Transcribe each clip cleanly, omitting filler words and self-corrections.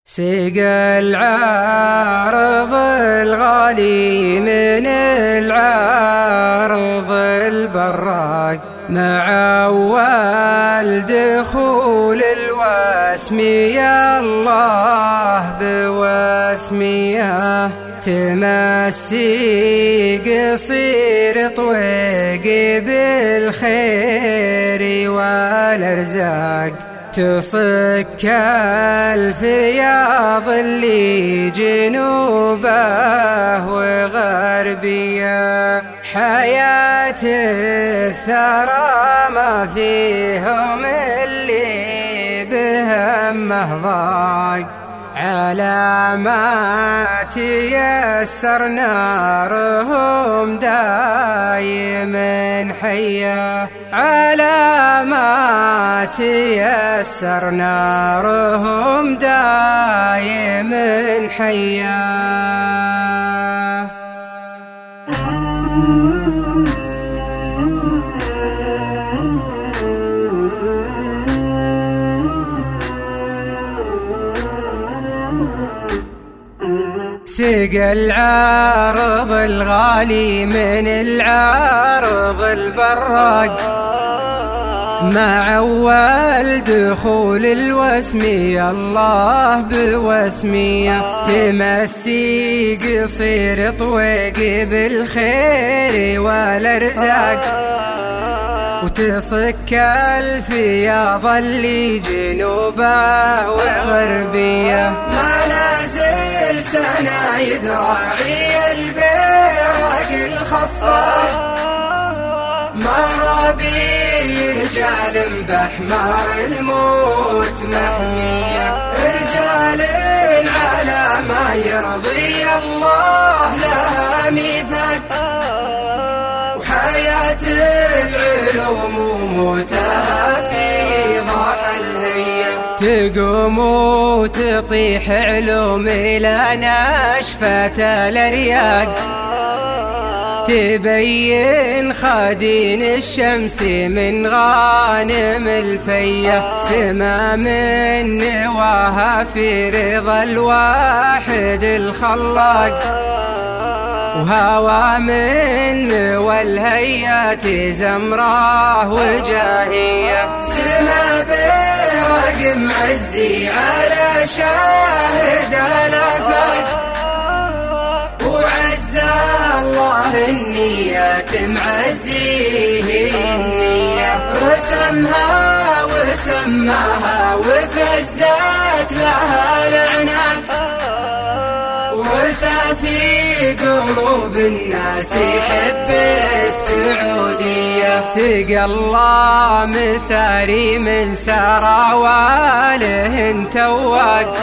سقى العارض الغالي من العارض البراق مع أول دخول الواسمية الله بواسمية تمسي قصير طويق بالخير والأرزاق تصك الفياض اللي جنوبه وغربيه حياة الثرى ما فيهم اللي بهمه ضاق على ما تيسر نارهم دايم حية على ما تيسر نارهم دايم حية. سقى العارض الغالي من العارض البراق مع أول دخول الواسمية الله بواسمية تمسي قصير طويق بالخير والأرزاق وتصك الفياض اللي جنوبه وغربيه ما نازل سنايد راعي البيرق الخفاق مرابي رجال بأحمار الموت محمية رجال على ما يرضي الله لها ميثاق وحياة العلوم وموتها في ضاح الهية تقوم وتطيح علوم إلى نشفة الأرياق تبين خادين الشمس من غانم الفية سما من نواها في رضا الواحد الخلاق وهوى من والهيات زمراه وجاهية سما برق معزي على شاهد الآفاق وعز الله النية معزيه النية رسمها وسماها وفزت لها العناق وسافي قلوب الناس يحب السعودية سقى الله مساري من سرى واله تواق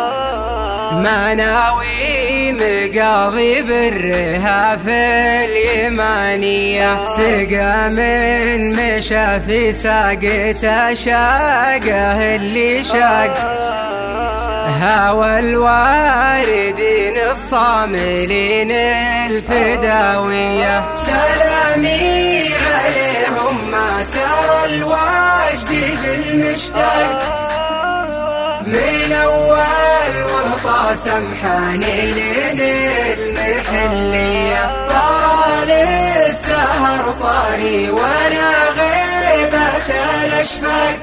مناوي مقاضي بالرها في اليمانية سقى من مشى في ساقته شاقه اللي شاق هوى الواردين الصاملين الفداوية سلامي عليهم ما سار الواجد بالمشتاق من أول وطا سمحاني لين المحلية طال السهر طاري وانا غيبة الأشفاق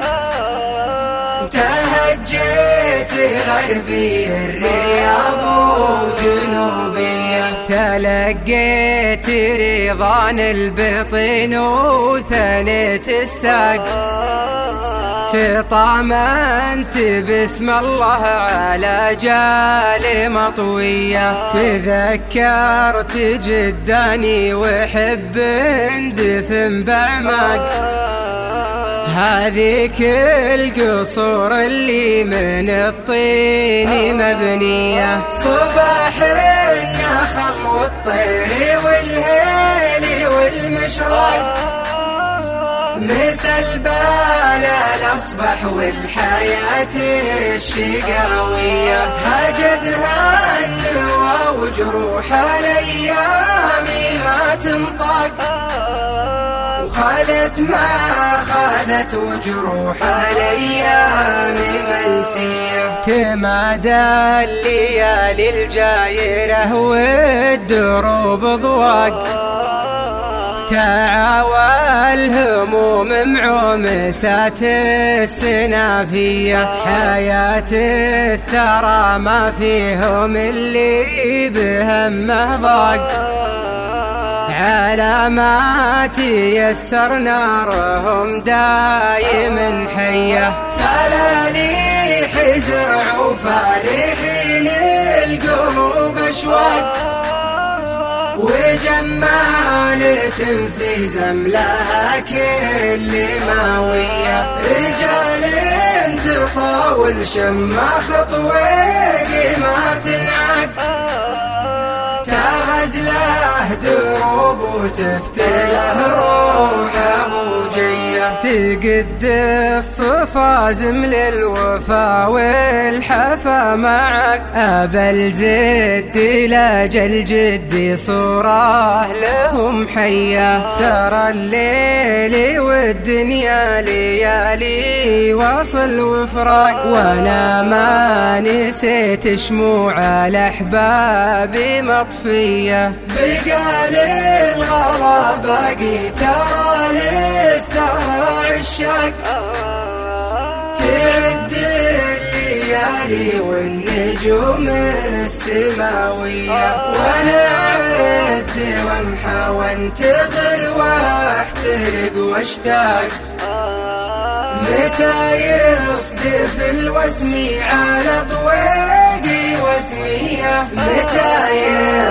وتهجيت غربي الرياض وجنوبية تلقيت رضان البطن وثنيت الساق تطامنت باسم الله على جال مطوية تذكرت جداني وحب دفن بعمق هذيك القصور اللي من الطين مبنية صباح النخل والطير والهيل والمشرق مسا البال الأصبح والحياة الشقاوية هجدها النوى وجروح الأيام ما تنطق وخلت طافت ما خاذت وجروح الأيام منسية. تمادى الليالي الجايرة والدروب ضواق، تعاوى الهموم معومسات السنافية، حياة الثرى ما فيهم اللي بهمه ضاق، على ما تيسر نارهم دايم حية. فلاليح زرع وفالحين القلوب أشواق، وجمالة في زملها كل ماوية، رجال تطاول شماخ طويق ما تنعق، تغزله دروب وتفتله روح أبوجية. تقد الصفا زمل الوفا والحفا معك، أبا الجد لاجل جدي صوره لهم حية، سار الليل والدنيا ليالي وصل وفراق، وانا ما نسيت شموع الأحباب مطفية. بقى للغلا باقي ترى للثرى عشاق، تعد الليالي والنجوم السماوية، وانا اعد وامحى وانتظر واحترق واشتاق، متى يصدف الوسمي على طويقي واسمية، متى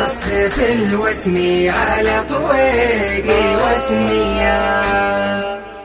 يصدف الوسمي على طويقي واسمية.